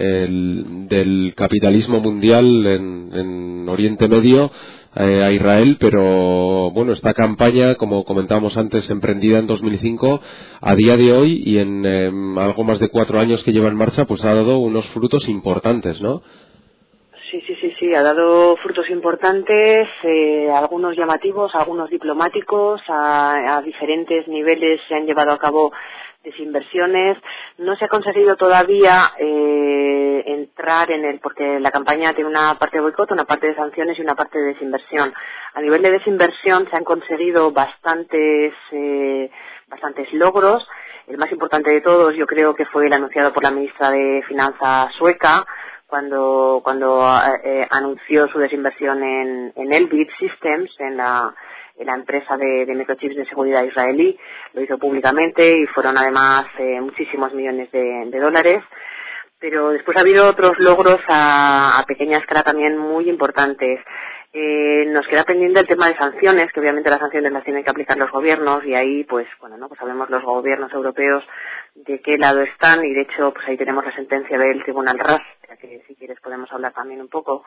el, del capitalismo mundial en, en Oriente Medio, eh, a Israel, pero bueno, esta campaña, como comentábamos antes, emprendida en dos mil cinco, a día de hoy y en eh, algo más de cuatro años que lleva en marcha, pues ha dado unos frutos importantes, ¿no? Sí, sí, sí, sí, ha dado frutos importantes, eh, algunos llamativos, algunos diplomáticos, a, a diferentes niveles se han llevado a cabo desinversiones. No se ha conseguido todavía eh, entrar en el, porque la campaña tiene una parte de boicot, una parte de sanciones y una parte de desinversión. A nivel de desinversión se han conseguido bastantes, eh, bastantes logros. El más importante de todos yo creo que fue el anunciado por la ministra de Finanzas sueca, cuando cuando eh, anunció su desinversión en, en Elbit Systems, en la, en la empresa de, de microchips de seguridad israelí. Lo hizo públicamente y fueron además eh, muchísimos millones de, de dólares. Pero después ha habido otros logros a, a pequeña escala también muy importantes. Eh, nos queda pendiente el tema de sanciones, que obviamente las sanciones las tienen que aplicar los gobiernos y ahí, pues, bueno, no, pues sabemos los gobiernos europeos de qué lado están y de hecho, pues ahí tenemos la sentencia del Tribunal R A S, que si quieres podemos hablar también un poco.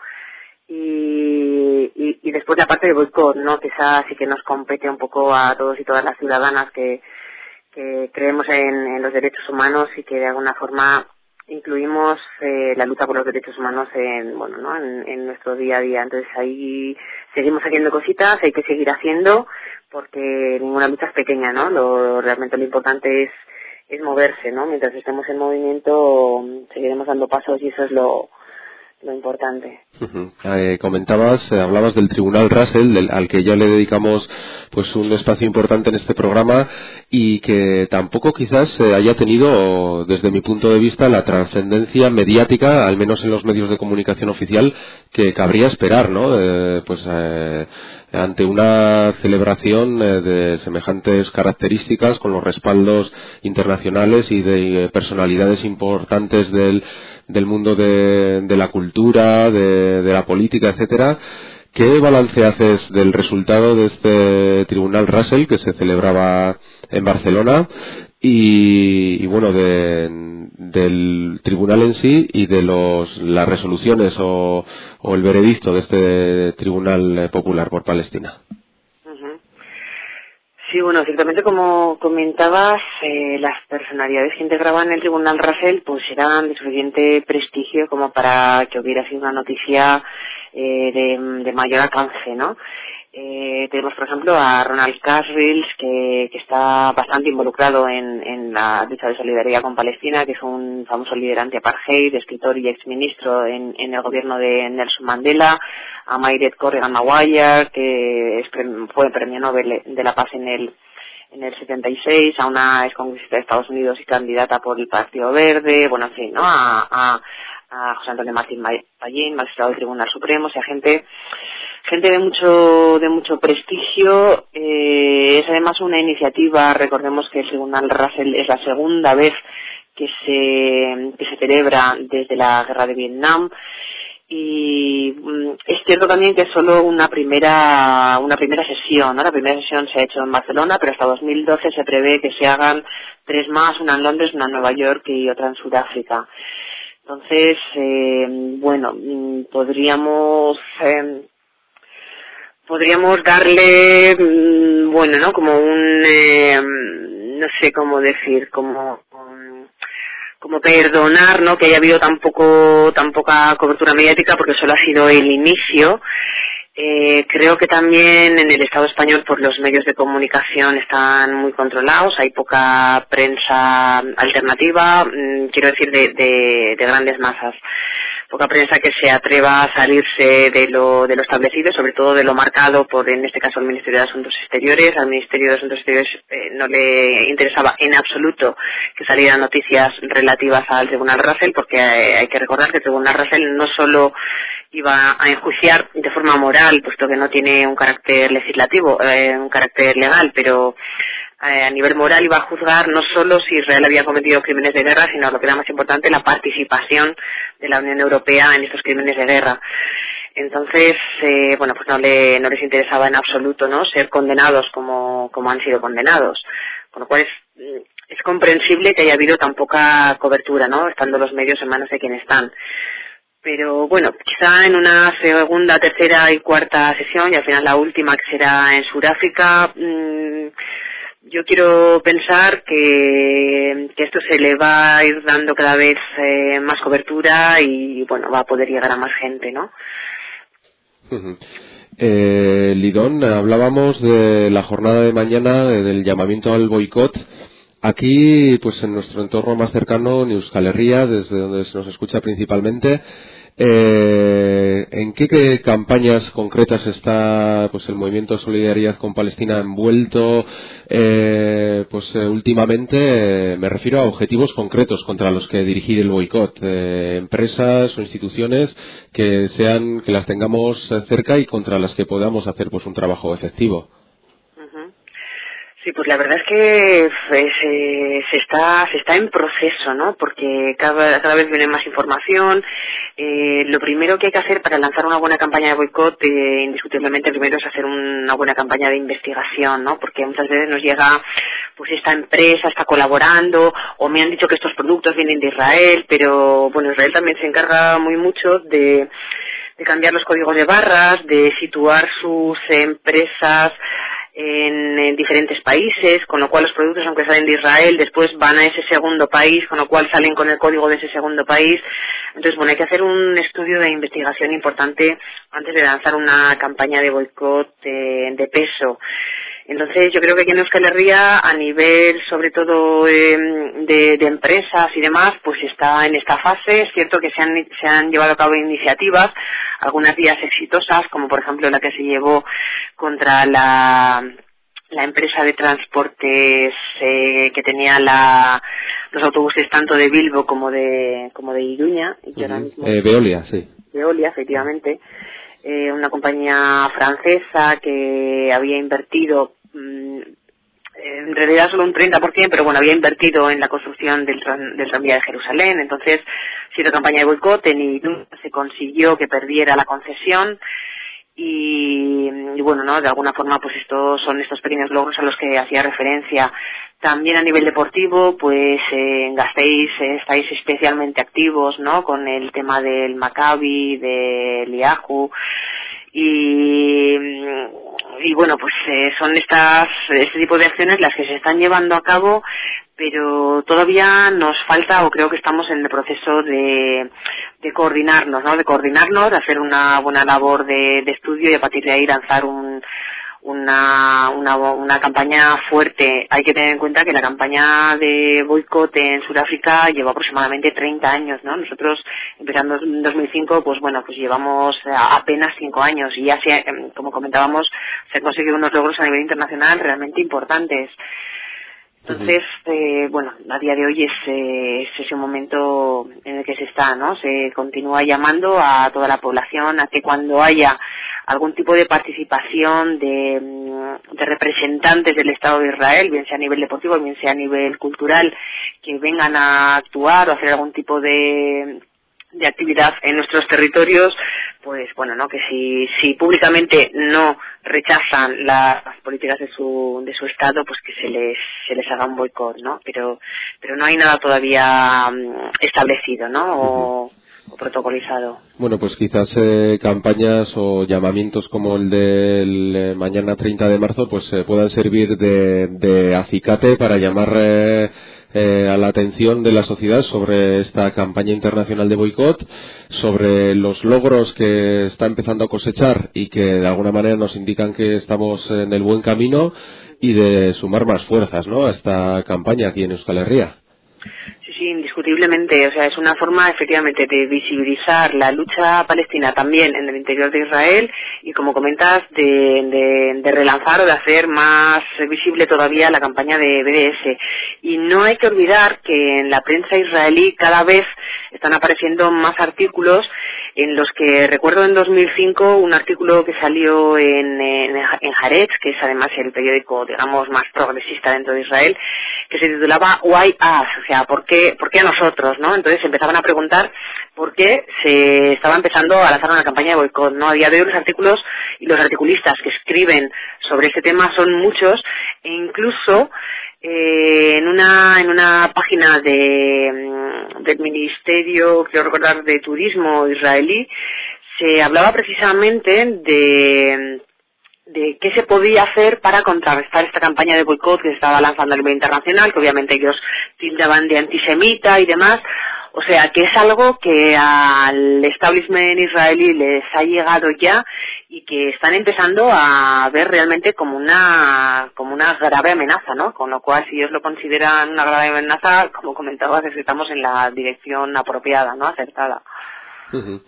Y, y, y después la parte de boicot, ¿no? Que esa sí que nos compete un poco a todos y todas las ciudadanas que, que creemos en, en los derechos humanos y que de alguna forma incluimos eh, la lucha por los derechos humanos en bueno no en, en nuestro día a día. Entonces ahí seguimos haciendo cositas, hay que seguir haciendo porque ninguna lucha es pequeña, ¿no? Lo realmente lo importante es es moverse, ¿no? Mientras estemos en movimiento seguiremos dando pasos y eso es lo lo importante. Uh-huh. Eh, comentabas, eh, hablabas del Tribunal Russell, del, al que ya le dedicamos pues un espacio importante en este programa y que tampoco quizás eh, haya tenido, desde mi punto de vista, la trascendencia mediática, al menos en los medios de comunicación oficial, que cabría esperar, ¿no? Eh, pues eh, ante una celebración eh, de semejantes características, con los respaldos internacionales y de eh, personalidades importantes del del mundo de, de la cultura, de, de la política, etcétera. ¿Qué balance haces del resultado de este Tribunal Russell que se celebraba en Barcelona y, y bueno, de, del tribunal en sí y de los las resoluciones o, o el veredicto de este Tribunal Popular por Palestina? Sí, bueno, ciertamente como comentabas, eh, las personalidades que integraban el Tribunal Russell pues eran de suficiente prestigio como para que hubiera sido una noticia eh, de, de mayor alcance, ¿no? Eh, tenemos, por ejemplo, a Ronald Kasrils, que, que está bastante involucrado en, en la lucha de solidaridad con Palestina, que es un famoso líder anti-apartheid, escritor y exministro en, en el gobierno de Nelson Mandela, a Mairead Corrigan Maguire, que es, fue premio Nobel de la Paz en el en el setenta y seis, a una excongresista de Estados Unidos y candidata por el Partido Verde, bueno, en fin, ¿no? A, a, a José Antonio Martín Pallín, magistrado del Tribunal Supremo, o sea, gente gente de mucho de mucho prestigio. Eh, es además una iniciativa, recordemos que el Tribunal Russell es la segunda vez que se que se celebra desde la guerra de Vietnam. Y mm, es cierto también que es solo una primera una primera sesión, ¿no? La primera sesión se ha hecho en Barcelona, pero hasta dos mil doce se prevé que se hagan tres más, una en Londres, una en Nueva York y otra en Sudáfrica. Entonces, eh, bueno, podríamos eh, podríamos darle, bueno, ¿no? Como un, eh, no sé cómo decir, como, como perdonar, ¿no? Que haya habido tan poco, tan poca cobertura mediática, porque solo ha sido el inicio. Eh, creo que también en el Estado español pues los medios de comunicación están muy controlados, hay poca prensa alternativa, mmm, quiero decir de, de, de grandes masas, poca prensa que se atreva a salirse de lo, de lo establecido, sobre todo de lo marcado por, en este caso, el Ministerio de Asuntos Exteriores. Al Ministerio de Asuntos Exteriores eh, no le interesaba en absoluto que salieran noticias relativas al Tribunal Russell, porque eh, hay que recordar que el Tribunal Russell no solo iba a enjuiciar de forma moral, puesto que no tiene un carácter legislativo, eh, un carácter legal, pero eh, a nivel moral iba a juzgar no solo si Israel había cometido crímenes de guerra, sino lo que era más importante, la participación de la Unión Europea en estos crímenes de guerra. Entonces, eh, bueno, pues no, le, no les interesaba en absoluto, ¿no?, ser condenados como, como han sido condenados. Con lo cual es, es comprensible que haya habido tan poca cobertura, ¿no?, estando los medios en manos de quien están. Pero bueno, quizá en una segunda, tercera y cuarta sesión, y al final la última, que será en Sudáfrica, mmm, yo quiero pensar que, que esto se le va a ir dando cada vez eh, más cobertura y bueno, va a poder llegar a más gente, ¿no? Uh-huh. eh, Lidón, hablábamos de la jornada de mañana, eh, del llamamiento al boicot. Aquí, pues en nuestro entorno más cercano, en Euskal Herria, desde donde se nos escucha principalmente, eh, ¿en qué, qué campañas concretas está pues el movimiento de solidaridad con Palestina envuelto? Eh, pues eh, últimamente eh, me refiero a objetivos concretos contra los que dirigir el boicot, eh, empresas o instituciones que sean, que las tengamos cerca y contra las que podamos hacer pues un trabajo efectivo. Sí, pues la verdad es que pues, eh, se está se está en proceso, ¿no? Porque cada, cada vez viene más información. Eh, lo primero que hay que hacer para lanzar una buena campaña de boicot, eh, indiscutiblemente, primero es hacer una buena campaña de investigación, ¿no? Porque muchas veces nos llega, pues esta empresa está colaborando, o me han dicho que estos productos vienen de Israel, pero bueno, Israel también se encarga muy mucho de de cambiar los códigos de barras, de situar sus empresas En, en diferentes países, con lo cual los productos, aunque salen de Israel, después van a ese segundo país, con lo cual salen con el código de ese segundo país. Entonces, bueno, hay que hacer un estudio de investigación importante antes de lanzar una campaña de boicot de, de peso. Entonces, yo creo que aquí en Euskal Herria, a nivel sobre todo eh, de, de empresas y demás, pues está en esta fase. Es cierto que se han, se han llevado a cabo iniciativas, algunas días exitosas, como por ejemplo la que se llevó contra la la empresa de transportes eh, que tenía la, los autobuses tanto de Bilbo como de como de Iruña. Y uh-huh. ahora mismo, eh, Veolia, sí. Veolia, efectivamente. Eh, una compañía francesa que había invertido, mmm, en realidad solo un treinta por ciento, pero bueno, había invertido en la construcción del, tran, del tranvía de Jerusalén. Entonces, ha sido campaña de boicot, en Irún se consiguió que perdiera la concesión. Y, y bueno, no, de alguna forma pues estos son estos pequeños logros a los que hacía referencia. También a nivel deportivo, pues eh, en Gasteiz eh, estáis especialmente activos, ¿no?, con el tema del Maccabi, del Yahoo. Y, y bueno, pues eh, son estas este tipo de acciones las que se están llevando a cabo, pero todavía nos falta, o creo que estamos en el proceso de, de coordinarnos, ¿no? De coordinarnos, de hacer una buena labor de, de estudio y a partir de ahí lanzar un, una, una, una campaña fuerte. Hay que tener en cuenta que la campaña de boicot en Sudáfrica lleva aproximadamente treinta años, ¿no? Nosotros, empezando en dos mil cinco, pues bueno, pues llevamos apenas cinco años y ya se, como comentábamos, se han conseguido unos logros a nivel internacional realmente importantes. Entonces, eh, bueno, a día de hoy es, eh, es ese momento en el que se está, ¿no? Se continúa llamando a toda la población a que cuando haya algún tipo de participación de, de representantes del Estado de Israel, bien sea a nivel deportivo, bien sea a nivel cultural, que vengan a actuar o hacer algún tipo de de actividad en nuestros territorios, pues bueno, no, que si si públicamente no rechazan las políticas de su de su estado, pues que se les se les haga un boicot, ¿no? Pero pero no hay nada todavía um, establecido, ¿no? O, o protocolizado. Bueno, pues quizás eh, campañas o llamamientos como el del eh, mañana treinta de marzo pues eh, puedan servir de, de acicate para llamar eh, eh, a la atención de la sociedad sobre esta campaña internacional de boicot, sobre los logros que está empezando a cosechar y que de alguna manera nos indican que estamos en el buen camino, y de sumar más fuerzas, ¿no?, a esta campaña aquí en Euskal Herria. Sí, sí, indiscutiblemente. O sea, es una forma efectivamente de visibilizar la lucha palestina también en el interior de Israel y, como comentas, de, de, de relanzar o de hacer más visible todavía la campaña de B D S. Y no hay que olvidar que en la prensa israelí cada vez están apareciendo más artículos en los que, recuerdo en dos mil cinco un artículo que salió en, en, en Haaretz, que es además el periódico, digamos, más progresista dentro de Israel, que se titulaba Why Us, o sea, ¿por qué, por qué a nosotros?, ¿no? Entonces empezaban a preguntar por qué se estaba empezando a lanzar una campaña de boicot, ¿no? A día de hoy los artículos y los articulistas que escriben sobre este tema son muchos, e incluso eh, en una en una página de del Ministerio, quiero recordar, de Turismo israelí, se hablaba precisamente de de qué se podía hacer para contrarrestar esta campaña de boicot que se estaba lanzando a nivel internacional, que obviamente ellos tildaban de antisemita y demás. O sea, que es algo que al establishment israelí les ha llegado ya y que están empezando a ver realmente como una como una grave amenaza, ¿no? Con lo cual, si ellos lo consideran una grave amenaza, como comentabas, estamos en la dirección apropiada, ¿no?, acertada. Uh-huh.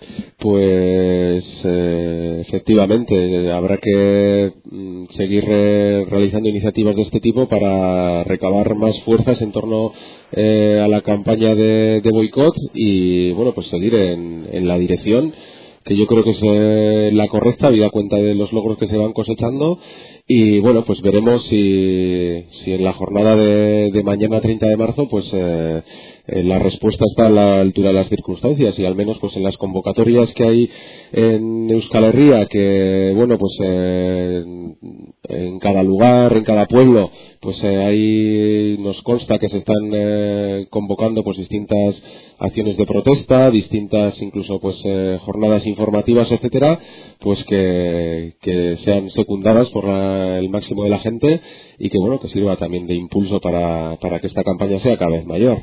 Pues eh, efectivamente habrá que mm, seguir eh, realizando iniciativas de este tipo para recabar más fuerzas en torno eh, a la campaña de, de boicot y, bueno, pues seguir en, en la dirección que yo creo que es eh, la correcta, habida cuenta de los logros que se van cosechando. Y bueno, pues veremos si, si en la jornada de, de mañana treinta de marzo pues eh, eh, la respuesta está a la altura de las circunstancias, y al menos pues en las convocatorias que hay en Euskal Herria, que bueno, pues eh, en cada lugar, en cada pueblo, pues eh, ahí nos consta que se están eh, convocando pues distintas acciones de protesta, distintas incluso pues eh, jornadas informativas, etcétera, pues que, que sean secundadas por la, el máximo de la gente, y que bueno, que sirva también de impulso para, para que esta campaña sea cada vez mayor.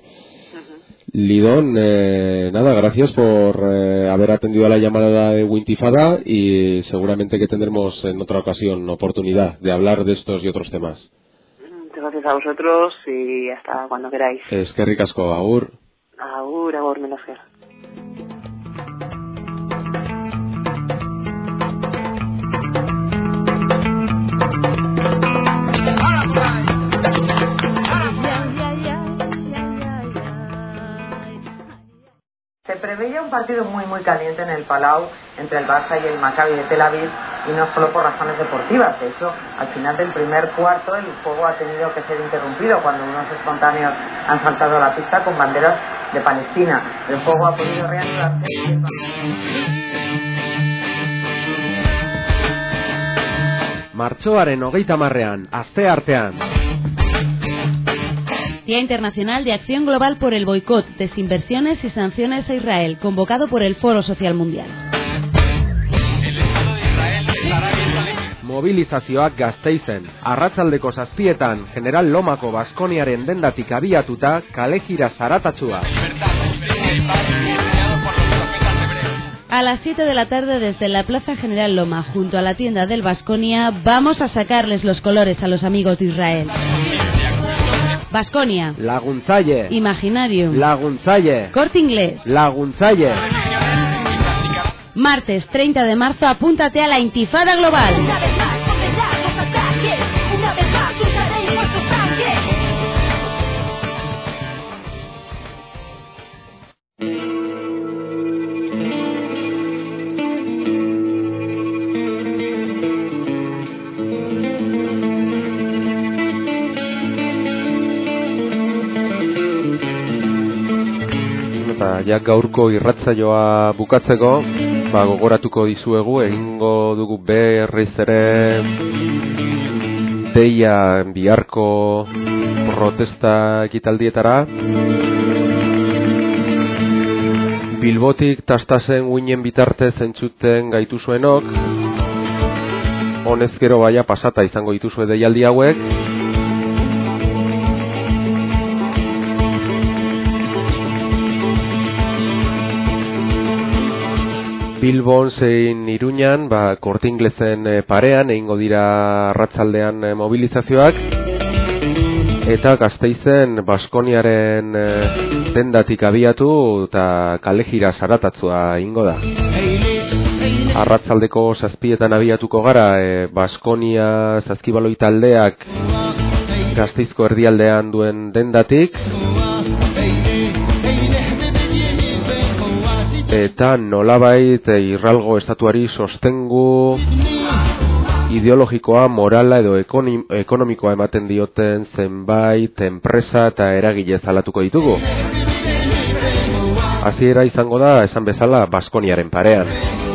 Lidón, eh, nada, gracias por eh, haber atendido a la llamada de Wintifada, y seguramente que tendremos en otra ocasión oportunidad de hablar de estos y otros temas. Muchas gracias a vosotros y hasta cuando queráis. Eskerrik asko, agur. Agur, agur, Menosger. Se preveía un partido muy muy caliente en el Palau entre el Barça y el Maccabi de Tel Aviv, y no solo por razones deportivas. De hecho, al final del primer cuarto el juego ha tenido que ser interrumpido cuando unos espontáneos han saltado a la pista con banderas de Palestina. El juego ha podido reanudarse. Martxoaren hogeita hamarrean, asteartean. Día Internacional de Acción Global por el Boicot, Desinversiones y Sanciones a Israel, convocado por el Foro Social Mundial. Mobilizazioak Gasteizen, arratsaldeko zazpietan, General Lomako Baskoniaren dendatik abiatuta, kalejira zaratatsua. A las siete de la tarde, desde la Plaza General Loma, junto a la tienda del Baskonia, vamos a sacarles los colores a los amigos de Israel. Baskonia, Laguntzaile, Imaginarium, Laguntzaile, Corte Inglés, Laguntzaile. Martes treinta de marzo, apúntate a la Intifada Global. Ja gaurko irratsaioa bukatzeko, ba, gogoratuko dizuegu, egingo dugu berriz ere deia biharko protesta ekitaldietara. Bilbotik tastasen uinen bitartez entzuten gaituzuenok, honez gero baia pasata izango dituzue deialdi hauek. Bilbon zein Iruñan, ba, Korte Inglesen parean egingo dira arratsaldean mobilizazioak, eta Gasteizen Baskoniaren dendatik abiatu eta kalejira zaratatzua egingo da. Arratsaldeko zazpietan abiatuko gara, e, Baskonia Saskibaloi taldeak Gasteizko erdialdean duen dendatik, eta nolabait irralgo estatuari sostengu ideologikoa, morala edo ekonomikoa ematen dioten zenbait enpresa eta eragile zalatuko ditugu. Hasiera izango da, esan bezala, Baskoniaren parean.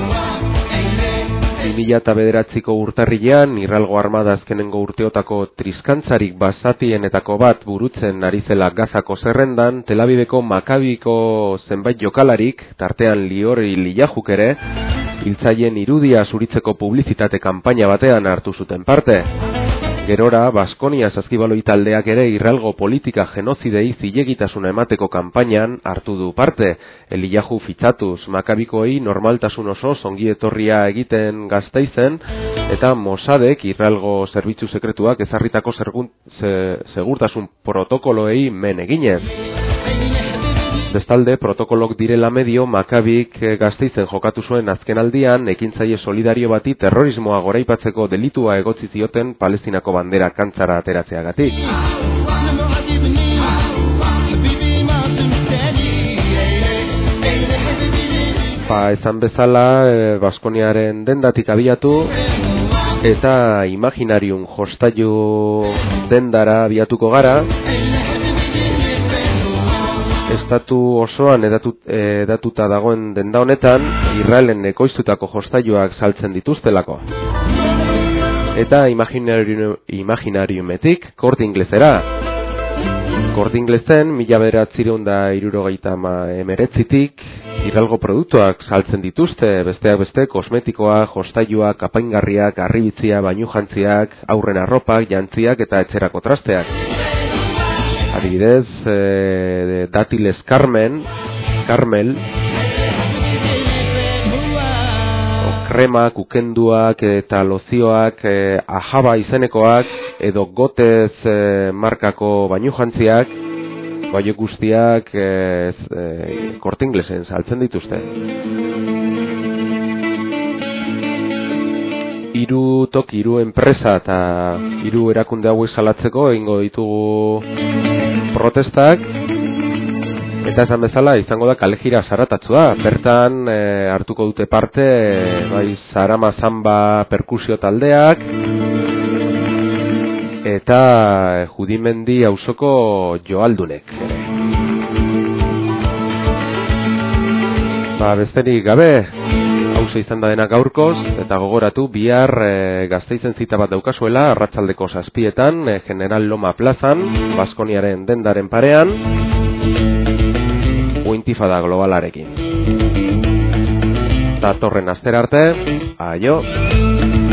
bi mila bederatziko urtarrilean, irralgo armada azkenengo urteotako triskantzarik basatienetako bat burutzen ari zela Gazako zerrendan, Tel Aviveko Makabiko zenbait jokalarik, tartean Liori Lillajuk ere, hiltzaileen irudia zuritzeko publizitate kanpaina batean hartu zuten parte. Gerora, Baskonia Saskibaloi taldeak ere irralgo politika genozidei zilegitasuna emateko kanpainan hartu du parte. Elillahu fitzatuz, Makabikoei normaltasun oso ongi etorria egiten Gasteizen, eta Mossadek irralgo zerbitzu sekretuak ezarritako zergun, ze, segurtasun protokoloei men eginez. Bestalde, protokolok direla medio, Makabik Gasteizen jokatu zuen azkenaldian, ekintzaile solidario bati terrorismoa goraipatzeko delitua egotzi zioten Palestinako bandera kantzara ateratzeagatik. Ba, esan bezala, e, Baskoniaren dendatik abiatu, eta Imaginarium jostailu dendara abiatuko gara, estatu osoan edatut, edatuta dagoen denda honetan, Israelen ekoiztutako jostailuak saltzen dituztelako. Eta Imaginarium, Imaginariumetik Korte Inglesera. Korte Inglesen, mila bederatziehun eta hirurogeita hemeretzitik, irralgo produktuak saltzen dituzte, besteak beste, kosmetikoa, jostailuak, apaingarriak, harribitzia, bainujantziak, aurren arropak, jantziak eta etxerako trasteak. Adibidez, e, Datiles Carmen, Carmel, kremak, ukenduak eta lozioak, e, Ahaba izenekoak, edo Gotez e, markako bainujantziak, baiok guztiak e, e, Korte Inglesen saltzen dituzte. Hiru toki, hiru enpresa eta hiru erakunde hauek salatzeko egingo ditugu protestak, eta esan bezala izango da kalejira zaratatzua. Bertan e, hartuko dute parte e, bai Zarama Zamba perkusio taldeak eta e, Judimendi auzoko joaldunek. Ba, besterik gabe, hauze izan da dena gaurkoz, eta gogoratu bihar e, Gasteizen zita bat daukazuela, arratsaldeko zazpietan, e, General Loma plazan, Baskoniaren dendaren parean, Uintifada globalarekin. Datorren astera arte, aio!